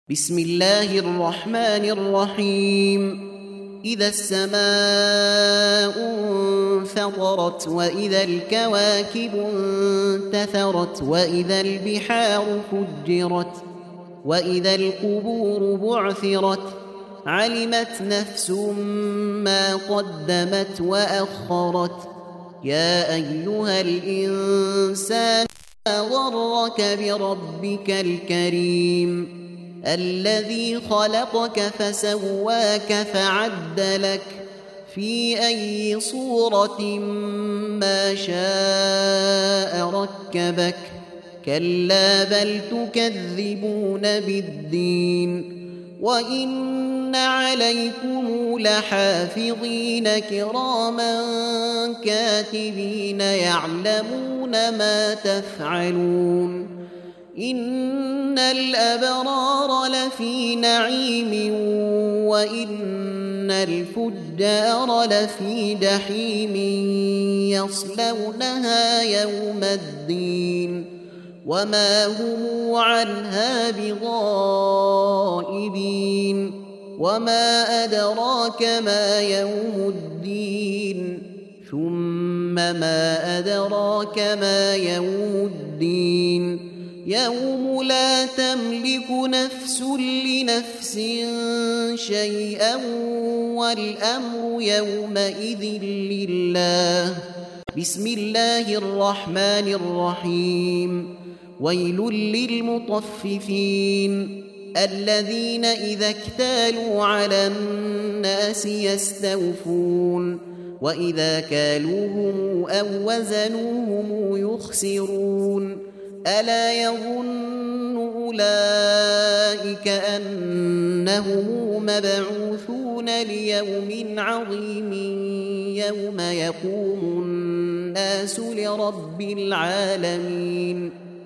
بسم الله الرحمن الرحيم. إذا السماء انفطرت وإذا الكواكب انتثرت وإذا البحار فجرت وإذا القبور بعثرت علمت نفس ما قدمت وأخرت. يا أيها الإنسان ما غرك بربك الكريم الذي خلقك فسواك فعدلك في أي صورة ما شاء ركبك. كلا بل تكذبون بالدين وإن عليكم لحافظين كراما كاتبين يعلمون ما تفعلون. إن الأبرار لفي نعيم وإن الفجار لفي جحيم يصلونها يوم الدين وما هم عنها بغائبين. وما أدراك ما يوم الدين ثم ما أدراك ما يوم الدين يوم لا تملك نفس لنفس شيئا والأمر يومئذ لله. بسم الله الرحمن الرحيم. ويل للمطففين الذين إذا اكتالوا على الناس يستوفون وإذا كالوهم أو وزنوهم يخسرون. ألا يظن أولئك أنهم مبعوثون ليوم عظيم يوم يقوم الناس لرب العالمين.